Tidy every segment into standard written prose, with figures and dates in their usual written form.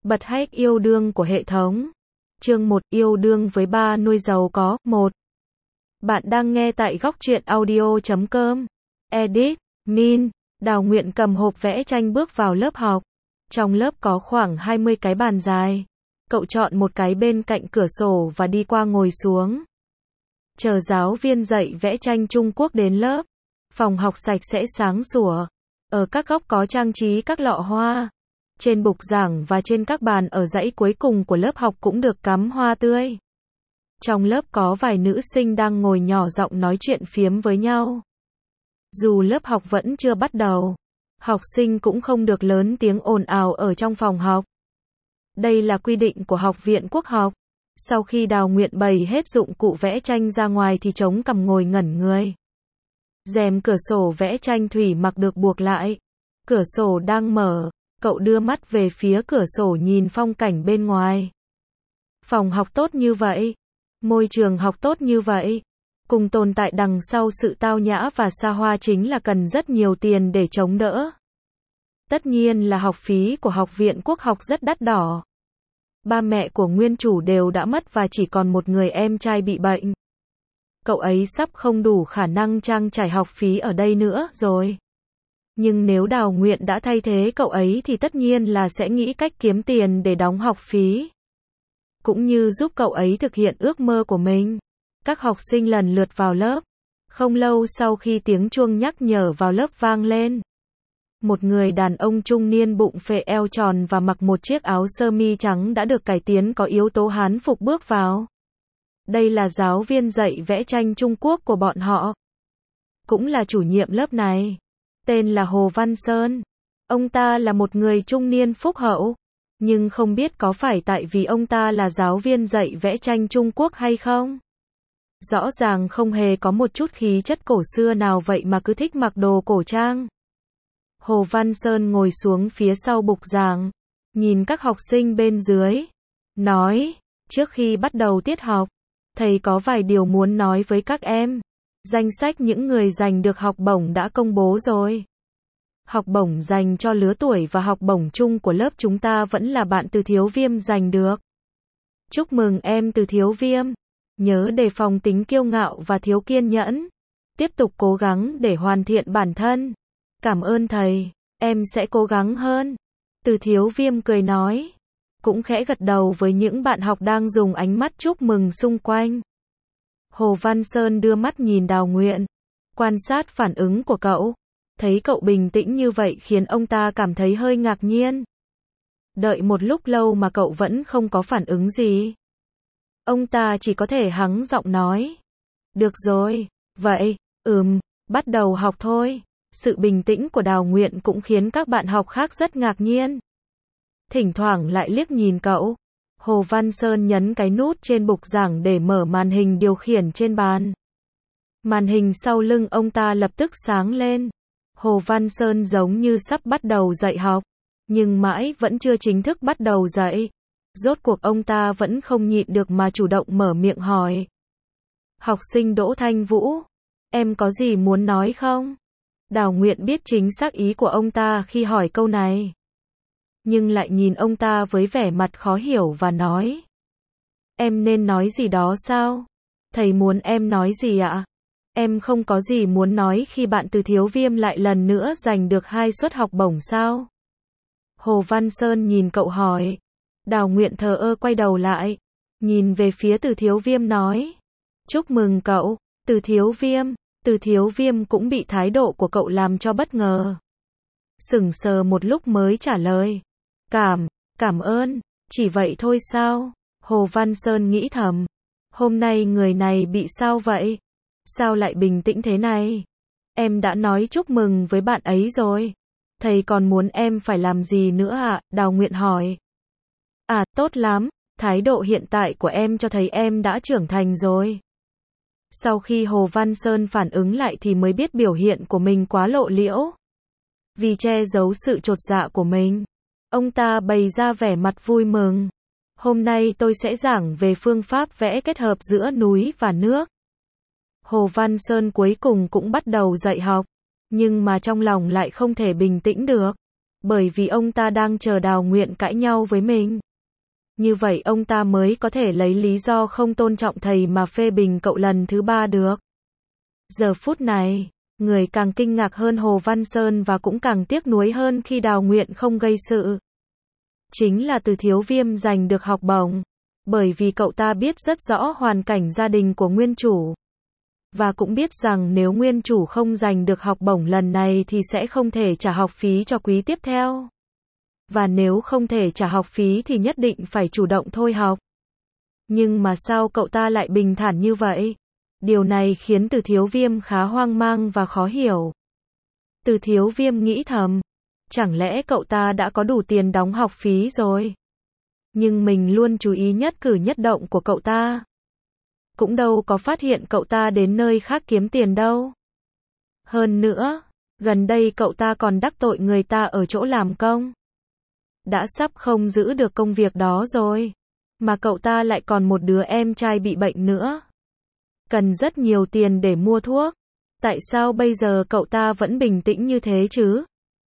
Bật hack yêu đương của hệ thống. Chương 1, yêu đương với ba nuôi giàu có. 1. Bạn đang nghe tại góc truyện audio.com. Edit, Min. Đào Nguyện cầm hộp vẽ tranh bước vào lớp học. Trong lớp có khoảng 20 cái bàn dài. Cậu chọn một cái bên cạnh cửa sổ và đi qua ngồi xuống. Chờ giáo viên dạy vẽ tranh Trung Quốc đến lớp. Phòng học sạch sẽ sáng sủa. Ở các góc có trang trí các lọ hoa. Trên bục giảng và trên các bàn ở dãy cuối cùng của lớp học cũng được cắm hoa tươi. Trong lớp có vài nữ sinh đang ngồi nhỏ giọng nói chuyện phiếm với nhau. Dù lớp học vẫn chưa bắt đầu, học sinh cũng không được lớn tiếng ồn ào ở trong phòng học. Đây là quy định của Học viện Quốc học. Sau khi Đào Nguyện bày hết dụng cụ vẽ tranh ra ngoài thì chống cằm ngồi ngẩn người. Rèm cửa sổ vẽ tranh thủy mặc được buộc lại. Cửa sổ đang mở. Cậu đưa mắt về phía cửa sổ nhìn phong cảnh bên ngoài. Phòng học tốt như vậy, môi trường học tốt như vậy, cùng tồn tại đằng sau sự tao nhã và xa hoa chính là cần rất nhiều tiền để chống đỡ. Tất nhiên là học phí của Học viện Quốc học rất đắt đỏ. Ba mẹ của nguyên chủ đều đã mất và chỉ còn một người em trai bị bệnh. Cậu ấy sắp không đủ khả năng trang trải học phí ở đây nữa rồi. Nhưng nếu Đào Nguyện đã thay thế cậu ấy thì tất nhiên là sẽ nghĩ cách kiếm tiền để đóng học phí. Cũng như giúp cậu ấy thực hiện ước mơ của mình. Các học sinh lần lượt vào lớp. Không lâu sau khi tiếng chuông nhắc nhở vào lớp vang lên. Một người đàn ông trung niên bụng phệ eo tròn và mặc một chiếc áo sơ mi trắng đã được cải tiến có yếu tố Hán phục bước vào. Đây là giáo viên dạy vẽ tranh Trung Quốc của bọn họ. Cũng là chủ nhiệm lớp này. Tên là Hồ Văn Sơn. Ông ta là một người trung niên phúc hậu. Nhưng không biết có phải tại vì ông ta là giáo viên dạy vẽ tranh Trung Quốc hay không? Rõ ràng không hề có một chút khí chất cổ xưa nào vậy mà cứ thích mặc đồ cổ trang. Hồ Văn Sơn ngồi xuống phía sau bục giảng, nhìn các học sinh bên dưới, nói, trước khi bắt đầu tiết học, thầy có vài điều muốn nói với các em. Danh sách những người giành được học bổng đã công bố rồi. Học bổng dành cho lứa tuổi và học bổng chung của lớp chúng ta vẫn là bạn Từ Thiếu Viêm giành được. Chúc mừng em Từ Thiếu Viêm. Nhớ đề phòng tính kiêu ngạo và thiếu kiên nhẫn. Tiếp tục cố gắng để hoàn thiện bản thân. Cảm ơn thầy, em sẽ cố gắng hơn. Từ Thiếu Viêm cười nói. Cũng khẽ gật đầu với những bạn học đang dùng ánh mắt chúc mừng xung quanh. Hồ Văn Sơn đưa mắt nhìn Đào Nguyện, quan sát phản ứng của cậu. Thấy cậu bình tĩnh như vậy khiến ông ta cảm thấy hơi ngạc nhiên. Đợi một lúc lâu mà cậu vẫn không có phản ứng gì. Ông ta chỉ có thể hắng giọng nói. Được rồi, vậy, bắt đầu học thôi. Sự bình tĩnh của Đào Nguyện cũng khiến các bạn học khác rất ngạc nhiên. Thỉnh thoảng lại liếc nhìn cậu. Hồ Văn Sơn nhấn cái nút trên bục giảng để mở màn hình điều khiển trên bàn. Màn hình sau lưng ông ta lập tức sáng lên. Hồ Văn Sơn giống như sắp bắt đầu dạy học, nhưng mãi vẫn chưa chính thức bắt đầu dạy. Rốt cuộc ông ta vẫn không nhịn được mà chủ động mở miệng hỏi. Học sinh Đỗ Thanh Vũ, em có gì muốn nói không? Đào Nguyện biết chính xác ý của ông ta khi hỏi câu này. Nhưng lại nhìn ông ta với vẻ mặt khó hiểu và nói. Em nên nói gì đó sao? Thầy muốn em nói gì ạ? Em không có gì muốn nói khi bạn Từ Thiếu Viêm lại lần nữa giành được 2 suất học bổng sao? Hồ Văn Sơn nhìn cậu hỏi. Đào Nguyện thờ ơ quay đầu lại, nhìn về phía Từ Thiếu Viêm nói. Chúc mừng cậu, Từ Thiếu Viêm. Từ Thiếu Viêm cũng bị thái độ của cậu làm cho bất ngờ. Sững sờ một lúc mới trả lời. Cảm ơn, chỉ vậy thôi sao? Hồ Văn Sơn nghĩ thầm. Hôm nay người này bị sao vậy? Sao lại bình tĩnh thế này? Em đã nói chúc mừng với bạn ấy rồi. Thầy còn muốn em phải làm gì nữa ạ? Đào Nguyện hỏi. Tốt lắm, thái độ hiện tại của em cho thấy em đã trưởng thành rồi. Sau khi Hồ Văn Sơn phản ứng lại thì mới biết biểu hiện của mình quá lộ liễu. Vì che giấu sự chột dạ của mình, ông ta bày ra vẻ mặt vui mừng. Hôm nay tôi sẽ giảng về phương pháp vẽ kết hợp giữa núi và nước. Hồ Văn Sơn cuối cùng cũng bắt đầu dạy học, nhưng mà trong lòng lại không thể bình tĩnh được. Bởi vì ông ta đang chờ Đào Nguyện cãi nhau với mình. Như vậy ông ta mới có thể lấy lý do không tôn trọng thầy mà phê bình cậu lần thứ 3 được. Giờ phút này, người càng kinh ngạc hơn Hồ Văn Sơn và cũng càng tiếc nuối hơn khi Đào Nguyện không gây sự. Chính là Từ Thiếu Viêm giành được học bổng. Bởi vì cậu ta biết rất rõ hoàn cảnh gia đình của nguyên chủ. Và cũng biết rằng nếu nguyên chủ không giành được học bổng lần này thì sẽ không thể trả học phí cho quý tiếp theo. Và nếu không thể trả học phí thì nhất định phải chủ động thôi học. Nhưng mà sao cậu ta lại bình thản như vậy? Điều này khiến Từ Thiếu Viêm khá hoang mang và khó hiểu. Từ Thiếu Viêm nghĩ thầm, chẳng lẽ cậu ta đã có đủ tiền đóng học phí rồi? Nhưng mình luôn chú ý nhất cử nhất động của cậu ta. Cũng đâu có phát hiện cậu ta đến nơi khác kiếm tiền đâu. Hơn nữa, gần đây cậu ta còn đắc tội người ta ở chỗ làm công. Đã sắp không giữ được công việc đó rồi. Mà cậu ta lại còn một đứa em trai bị bệnh nữa. Cần rất nhiều tiền để mua thuốc. Tại sao bây giờ cậu ta vẫn bình tĩnh như thế chứ?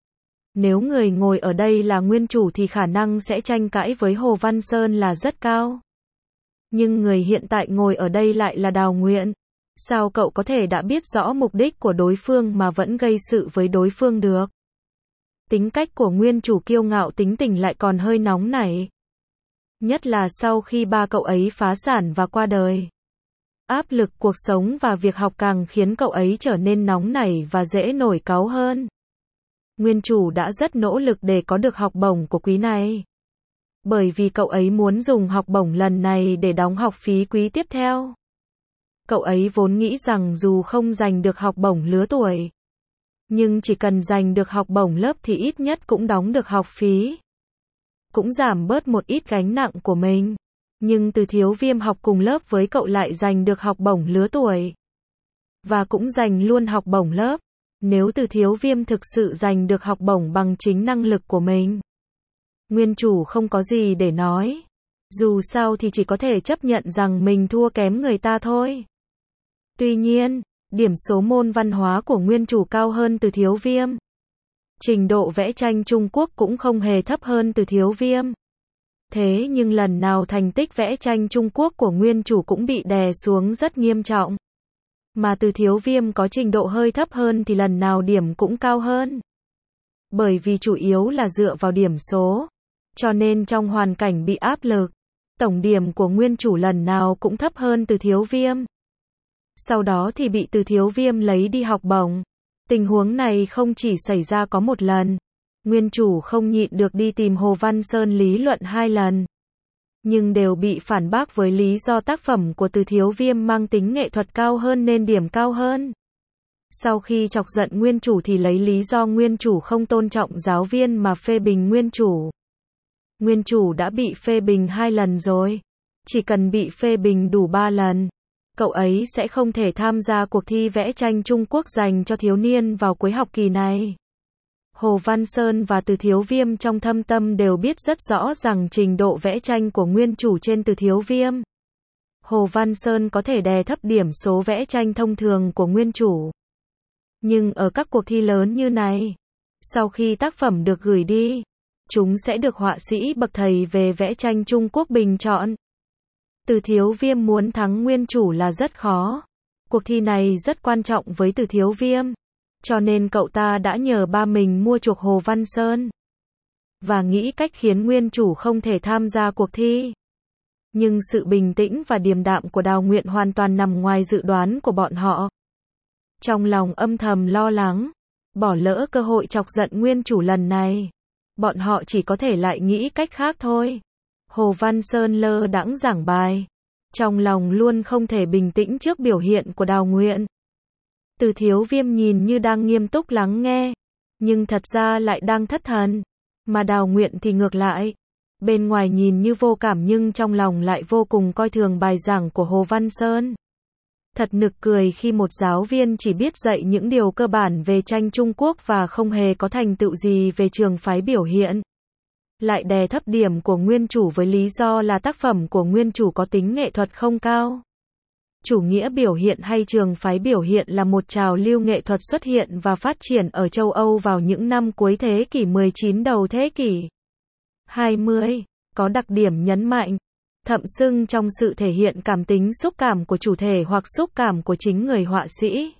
Nếu người ngồi ở đây là nguyên chủ thì khả năng sẽ tranh cãi với Hồ Văn Sơn là rất cao. Nhưng người hiện tại ngồi ở đây lại là Đào Nguyện. Sao cậu có thể đã biết rõ mục đích của đối phương mà vẫn gây sự với đối phương được? Tính cách của nguyên chủ kiêu ngạo tính tình lại còn hơi nóng nảy. Nhất là sau khi ba cậu ấy phá sản và qua đời. Áp lực cuộc sống và việc học càng khiến cậu ấy trở nên nóng nảy và dễ nổi cáu hơn. Nguyên chủ đã rất nỗ lực để có được học bổng của quý này. Bởi vì cậu ấy muốn dùng học bổng lần này để đóng học phí quý tiếp theo. Cậu ấy vốn nghĩ rằng dù không giành được học bổng lứa tuổi, nhưng chỉ cần giành được học bổng lớp thì ít nhất cũng đóng được học phí. Cũng giảm bớt một ít gánh nặng của mình. Nhưng Từ Thiếu Viêm học cùng lớp với cậu lại giành được học bổng lứa tuổi. Và cũng giành luôn học bổng lớp. Nếu Từ Thiếu Viêm thực sự giành được học bổng bằng chính năng lực của mình, nguyên chủ không có gì để nói. Dù sao thì chỉ có thể chấp nhận rằng mình thua kém người ta thôi. Tuy nhiên, điểm số môn văn hóa của nguyên chủ cao hơn Từ Thiếu Viêm. Trình độ vẽ tranh Trung Quốc cũng không hề thấp hơn Từ Thiếu Viêm. Thế nhưng lần nào thành tích vẽ tranh Trung Quốc của nguyên chủ cũng bị đè xuống rất nghiêm trọng. Mà Từ Thiếu Viêm có trình độ hơi thấp hơn thì lần nào điểm cũng cao hơn. Bởi vì chủ yếu là dựa vào điểm số. Cho nên trong hoàn cảnh bị áp lực, tổng điểm của nguyên chủ lần nào cũng thấp hơn Từ Thiếu Viêm. Sau đó thì bị Từ Thiếu Viêm lấy đi học bổng. Tình huống này không chỉ xảy ra có một lần. Nguyên chủ không nhịn được đi tìm Hồ Văn Sơn lý luận 2 lần. Nhưng đều bị phản bác với lý do tác phẩm của Từ Thiếu Viêm mang tính nghệ thuật cao hơn nên điểm cao hơn. Sau khi chọc giận nguyên chủ thì lấy lý do nguyên chủ không tôn trọng giáo viên mà phê bình nguyên chủ. Nguyên chủ đã bị phê bình 2 lần rồi. Chỉ cần bị phê bình đủ 3 lần, cậu ấy sẽ không thể tham gia cuộc thi vẽ tranh Trung Quốc dành cho thiếu niên vào cuối học kỳ này. Hồ Văn Sơn và Từ Thiếu Viêm trong thâm tâm đều biết rất rõ rằng trình độ vẽ tranh của nguyên chủ trên Từ Thiếu Viêm. Hồ Văn Sơn có thể đè thấp điểm số vẽ tranh thông thường của nguyên chủ. Nhưng ở các cuộc thi lớn như này, sau khi tác phẩm được gửi đi, chúng sẽ được họa sĩ bậc thầy về vẽ tranh Trung Quốc bình chọn. Từ Thiếu Viêm muốn thắng nguyên chủ là rất khó. Cuộc thi này rất quan trọng với Từ Thiếu Viêm. Cho nên cậu ta đã nhờ ba mình mua chuộc Hồ Văn Sơn. Và nghĩ cách khiến nguyên chủ không thể tham gia cuộc thi. Nhưng sự bình tĩnh và điềm đạm của Đào Nguyện hoàn toàn nằm ngoài dự đoán của bọn họ. Trong lòng âm thầm lo lắng, bỏ lỡ cơ hội chọc giận nguyên chủ lần này. Bọn họ chỉ có thể lại nghĩ cách khác thôi. Hồ Văn Sơn lơ đãng giảng bài. Trong lòng luôn không thể bình tĩnh trước biểu hiện của Đào Nguyện. Từ Thiếu Viêm nhìn như đang nghiêm túc lắng nghe, nhưng thật ra lại đang thất thần. Mà Đào Nguyện thì ngược lại. Bên ngoài nhìn như vô cảm nhưng trong lòng lại vô cùng coi thường bài giảng của Hồ Văn Sơn. Thật nực cười khi một giáo viên chỉ biết dạy những điều cơ bản về tranh Trung Quốc và không hề có thành tựu gì về trường phái biểu hiện. Lại đè thấp điểm của nguyên chủ với lý do là tác phẩm của nguyên chủ có tính nghệ thuật không cao. Chủ nghĩa biểu hiện hay trường phái biểu hiện là một trào lưu nghệ thuật xuất hiện và phát triển ở châu Âu vào những năm cuối thế kỷ 19 đầu thế kỷ 20, có đặc điểm nhấn mạnh, thậm xưng trong sự thể hiện cảm tính xúc cảm của chủ thể hoặc xúc cảm của chính người họa sĩ.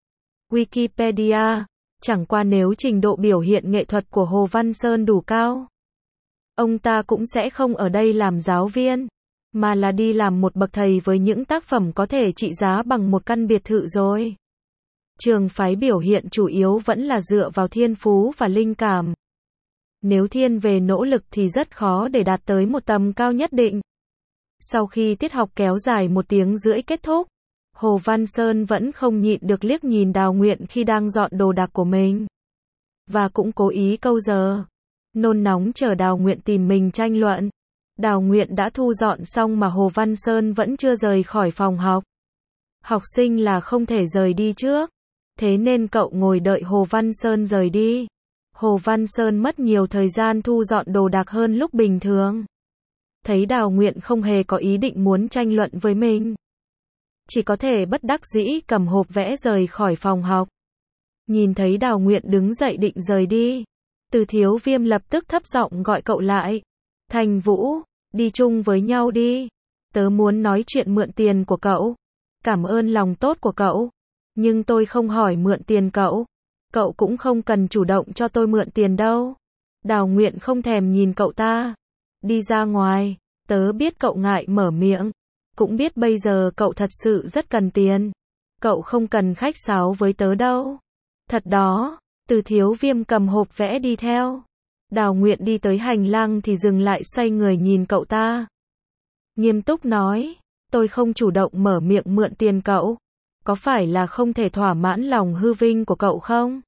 Wikipedia, chẳng qua nếu trình độ biểu hiện nghệ thuật của Hồ Văn Sơn đủ cao, ông ta cũng sẽ không ở đây làm giáo viên, mà là đi làm một bậc thầy với những tác phẩm có thể trị giá bằng một căn biệt thự rồi. Trường phái biểu hiện chủ yếu vẫn là dựa vào thiên phú và linh cảm. Nếu thiên về nỗ lực thì rất khó để đạt tới một tầm cao nhất định. Sau khi tiết học kéo dài 1 tiếng rưỡi kết thúc, Hồ Văn Sơn vẫn không nhịn được liếc nhìn Đào Nguyện khi đang dọn đồ đạc của mình. Và cũng cố ý câu giờ. Nôn nóng chờ Đào Nguyện tìm mình tranh luận. Đào Nguyện đã thu dọn xong mà Hồ Văn Sơn vẫn chưa rời khỏi phòng học. Học sinh là không thể rời đi trước. Thế nên cậu ngồi đợi Hồ Văn Sơn rời đi. Hồ Văn Sơn mất nhiều thời gian thu dọn đồ đạc hơn lúc bình thường. Thấy Đào Nguyện không hề có ý định muốn tranh luận với mình, chỉ có thể bất đắc dĩ cầm hộp vẽ rời khỏi phòng học. Nhìn thấy Đào Nguyện đứng dậy định rời đi, Từ Thiếu Viêm lập tức thấp giọng gọi cậu lại. Thành Vũ, đi chung với nhau đi. Tớ muốn nói chuyện mượn tiền của cậu. Cảm ơn lòng tốt của cậu. Nhưng tôi không hỏi mượn tiền cậu. Cậu cũng không cần chủ động cho tôi mượn tiền đâu. Đào Nguyện không thèm nhìn cậu ta. Đi ra ngoài, tớ biết cậu ngại mở miệng. Cũng biết bây giờ cậu thật sự rất cần tiền. Cậu không cần khách sáo với tớ đâu. Thật đó. Từ Thiếu Viêm cầm hộp vẽ đi theo. Đào Nguyện đi tới hành lang thì dừng lại xoay người nhìn cậu ta. Nghiêm túc nói, tôi không chủ động mở miệng mượn tiền cậu. Có phải là không thể thỏa mãn lòng hư vinh của cậu không?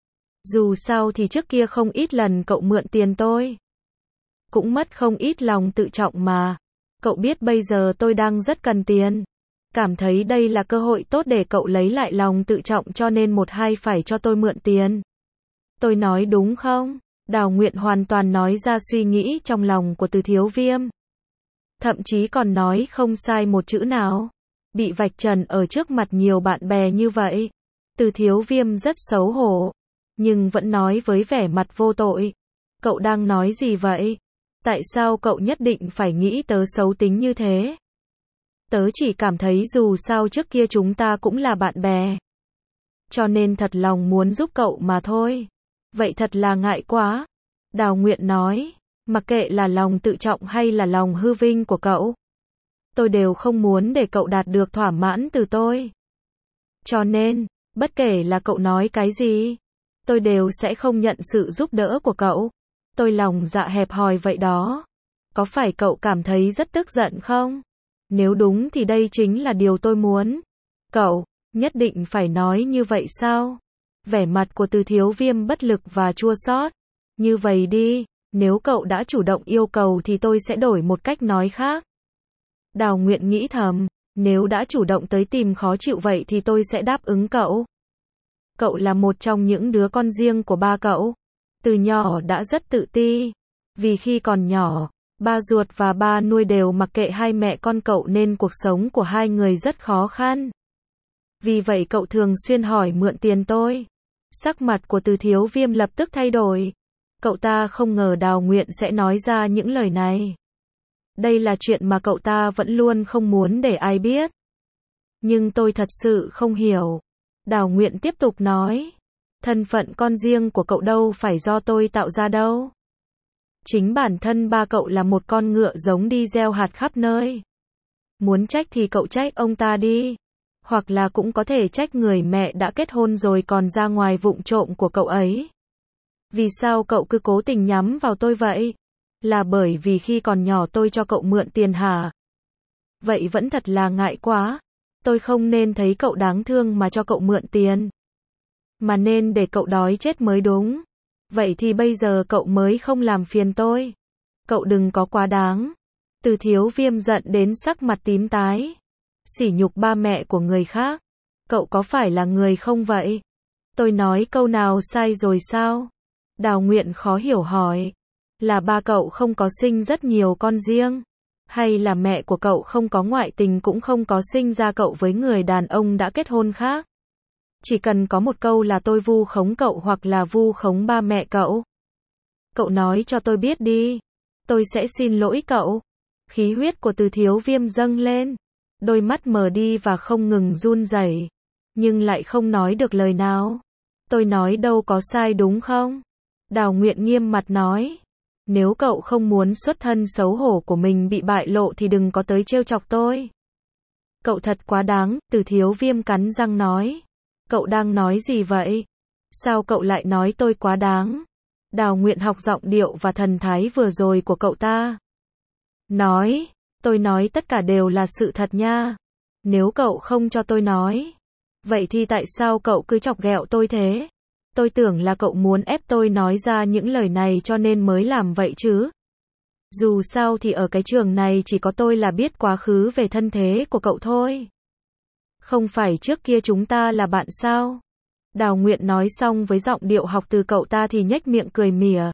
Dù sao thì trước kia không ít lần cậu mượn tiền tôi. Cũng mất không ít lòng tự trọng mà. Cậu biết bây giờ tôi đang rất cần tiền. Cảm thấy đây là cơ hội tốt để cậu lấy lại lòng tự trọng cho nên một hai phải cho tôi mượn tiền. Tôi nói đúng không? Đào Nguyện hoàn toàn nói ra suy nghĩ trong lòng của Từ Thiếu Viêm. Thậm chí còn nói không sai một chữ nào. Bị vạch trần ở trước mặt nhiều bạn bè như vậy. Từ Thiếu Viêm rất xấu hổ. Nhưng vẫn nói với vẻ mặt vô tội. Cậu đang nói gì vậy? Tại sao cậu nhất định phải nghĩ tớ xấu tính như thế? Tớ chỉ cảm thấy dù sao trước kia chúng ta cũng là bạn bè. Cho nên thật lòng muốn giúp cậu mà thôi. Vậy thật là ngại quá. Đào Nguyện nói, mặc kệ là lòng tự trọng hay là lòng hư vinh của cậu, tôi đều không muốn để cậu đạt được thỏa mãn từ tôi. Cho nên, bất kể là cậu nói cái gì, tôi đều sẽ không nhận sự giúp đỡ của cậu. Tôi lòng dạ hẹp hòi vậy đó. Có phải cậu cảm thấy rất tức giận không? Nếu đúng thì đây chính là điều tôi muốn. Cậu, nhất định phải nói như vậy sao? Vẻ mặt của Từ Thiếu Viêm bất lực và chua xót. Như vậy đi, nếu cậu đã chủ động yêu cầu thì tôi sẽ đổi một cách nói khác. Đào Nguyện nghĩ thầm, nếu đã chủ động tới tìm khó chịu vậy thì tôi sẽ đáp ứng cậu. Cậu là một trong những đứa con riêng của ba cậu. Từ nhỏ đã rất tự ti. Vì khi còn nhỏ, ba ruột và ba nuôi đều mặc kệ hai mẹ con cậu nên cuộc sống của hai người rất khó khăn. Vì vậy cậu thường xuyên hỏi mượn tiền tôi. Sắc mặt của Từ Thiếu Viêm lập tức thay đổi. Cậu ta không ngờ Đào Nguyện sẽ nói ra những lời này. Đây là chuyện mà cậu ta vẫn luôn không muốn để ai biết. Nhưng tôi thật sự không hiểu. Đào Nguyện tiếp tục nói. Thân phận con riêng của cậu đâu phải do tôi tạo ra đâu. Chính bản thân ba cậu là một con ngựa giống đi gieo hạt khắp nơi. Muốn trách thì cậu trách ông ta đi. Hoặc là cũng có thể trách người mẹ đã kết hôn rồi còn ra ngoài vụng trộm của cậu ấy. Vì sao cậu cứ cố tình nhắm vào tôi vậy? Là bởi vì khi còn nhỏ tôi cho cậu mượn tiền hả? Vậy vẫn thật là ngại quá. Tôi không nên thấy cậu đáng thương mà cho cậu mượn tiền. Mà nên để cậu đói chết mới đúng. Vậy thì bây giờ cậu mới không làm phiền tôi. Cậu đừng có quá đáng. Từ Thiếu Viêm giận đến sắc mặt tím tái. Sỉ nhục ba mẹ của người khác. Cậu có phải là người không vậy? Tôi nói câu nào sai rồi sao? Đào Nguyện khó hiểu hỏi. Là ba cậu không có sinh rất nhiều con riêng? Hay là mẹ của cậu không có ngoại tình cũng không có sinh ra cậu với người đàn ông đã kết hôn khác? Chỉ cần có một câu là tôi vu khống cậu hoặc là vu khống ba mẹ cậu. Cậu nói cho tôi biết đi. Tôi sẽ xin lỗi cậu. Khí huyết của Từ Thiếu Viêm dâng lên. Đôi mắt mờ đi và không ngừng run rẩy, nhưng lại không nói được lời nào. Tôi nói đâu có sai đúng không? Đào Nguyện nghiêm mặt nói. Nếu cậu không muốn xuất thân xấu hổ của mình bị bại lộ thì đừng có tới trêu chọc tôi. Cậu thật quá đáng, Từ Thiếu Viêm cắn răng nói. Cậu đang nói gì vậy? Sao cậu lại nói tôi quá đáng? Đào Nguyện học giọng điệu và thần thái vừa rồi của cậu ta. Nói, tôi nói tất cả đều là sự thật nha. Nếu cậu không cho tôi nói, vậy thì tại sao cậu cứ chọc ghẹo tôi thế? Tôi tưởng là cậu muốn ép tôi nói ra những lời này cho nên mới làm vậy chứ. Dù sao thì ở cái trường này chỉ có tôi là biết quá khứ về thân thế của cậu thôi. Không phải trước kia chúng ta là bạn sao? Đào Nguyện nói xong với giọng điệu học từ cậu ta thì nhếch miệng cười mỉa.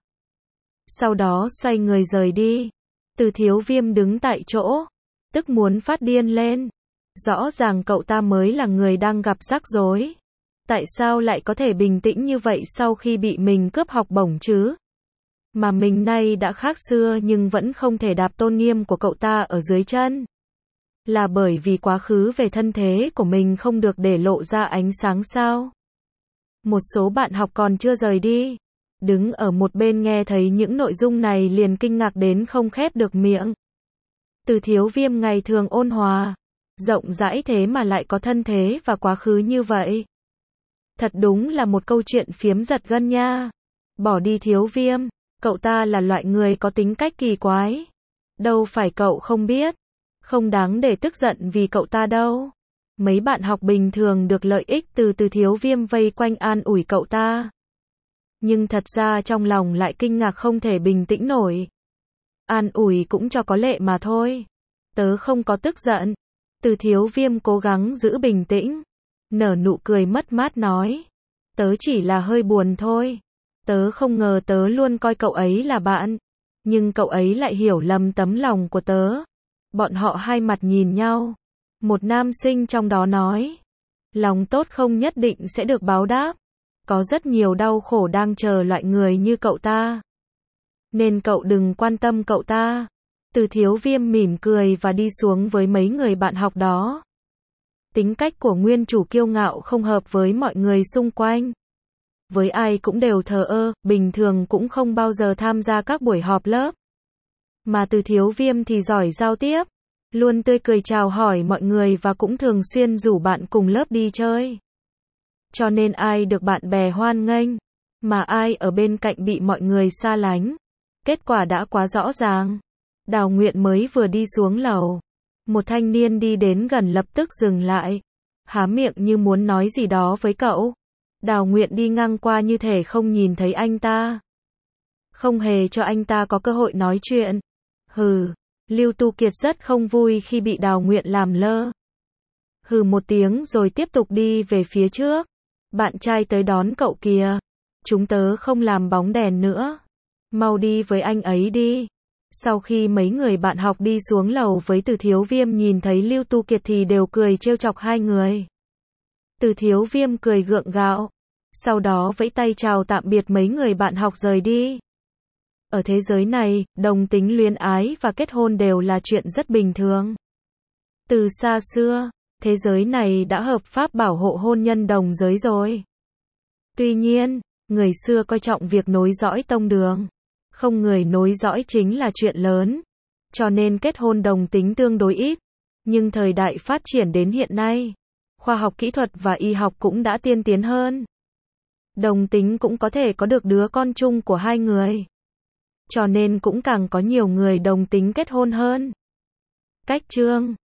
Sau đó xoay người rời đi. Từ Thiếu Viêm đứng tại chỗ, tức muốn phát điên lên. Rõ ràng cậu ta mới là người đang gặp rắc rối. Tại sao lại có thể bình tĩnh như vậy sau khi bị mình cướp học bổng chứ? Mà mình nay đã khác xưa nhưng vẫn không thể đạp tôn nghiêm của cậu ta ở dưới chân. Là bởi vì quá khứ về thân thế của mình không được để lộ ra ánh sáng sao? Một số bạn học còn chưa rời đi, đứng ở một bên nghe thấy những nội dung này liền kinh ngạc đến không khép được miệng. Từ Thiếu Viêm ngày thường ôn hòa, rộng rãi thế mà lại có thân thế và quá khứ như vậy. Thật đúng là một câu chuyện phiếm giật gân nha. Bỏ đi Thiếu Viêm, cậu ta là loại người có tính cách kỳ quái. Đâu phải cậu không biết, không đáng để tức giận vì cậu ta đâu. Mấy bạn học bình thường được lợi ích từ Từ Thiếu Viêm vây quanh an ủi cậu ta. Nhưng thật ra trong lòng lại kinh ngạc không thể bình tĩnh nổi. An ủi cũng cho có lệ mà thôi. Tớ không có tức giận. Từ Thiếu Viêm cố gắng giữ bình tĩnh, nở nụ cười mất mát nói. Tớ chỉ là hơi buồn thôi. Tớ không ngờ tớ luôn coi cậu ấy là bạn, nhưng cậu ấy lại hiểu lầm tấm lòng của tớ. Bọn họ hai mặt nhìn nhau. Một nam sinh trong đó nói. Lòng tốt không nhất định sẽ được báo đáp. Có rất nhiều đau khổ đang chờ loại người như cậu ta. Nên cậu đừng quan tâm cậu ta. Từ Thiếu Viêm mỉm cười và đi xuống với mấy người bạn học đó. Tính cách của nguyên chủ kiêu ngạo không hợp với mọi người xung quanh. Với ai cũng đều thờ ơ, bình thường cũng không bao giờ tham gia các buổi họp lớp. Mà Từ Thiếu Viêm thì giỏi giao tiếp, luôn tươi cười chào hỏi mọi người và cũng thường xuyên rủ bạn cùng lớp đi chơi. Cho nên ai được bạn bè hoan nghênh, mà ai ở bên cạnh bị mọi người xa lánh. Kết quả đã quá rõ ràng. Đào Nguyện mới vừa đi xuống lầu, một thanh niên đi đến gần lập tức dừng lại, há miệng như muốn nói gì đó với cậu. Đào Nguyện đi ngang qua như thể không nhìn thấy anh ta, không hề cho anh ta có cơ hội nói chuyện. Hừ, Lưu Tu Kiệt rất không vui khi bị Đào Nguyện làm lơ. Hừ một tiếng rồi tiếp tục đi về phía trước. Bạn trai tới đón cậu kìa. Chúng tớ không làm bóng đèn nữa. Mau đi với anh ấy đi. Sau khi mấy người bạn học đi xuống lầu với Từ Thiếu Viêm nhìn thấy Lưu Tu Kiệt thì đều cười trêu chọc hai người. Từ Thiếu Viêm cười gượng gạo. Sau đó vẫy tay chào tạm biệt mấy người bạn học rời đi. Ở thế giới này, đồng tính luyến ái và kết hôn đều là chuyện rất bình thường. Từ xa xưa, thế giới này đã hợp pháp bảo hộ hôn nhân đồng giới rồi. Tuy nhiên, người xưa coi trọng việc nối dõi tông đường. Không người nối dõi chính là chuyện lớn. Cho nên kết hôn đồng tính tương đối ít. Nhưng thời đại phát triển đến hiện nay, khoa học kỹ thuật và y học cũng đã tiên tiến hơn. Đồng tính cũng có thể có được đứa con chung của hai người. Cho nên cũng càng có nhiều người đồng tính kết hôn hơn. Cách chương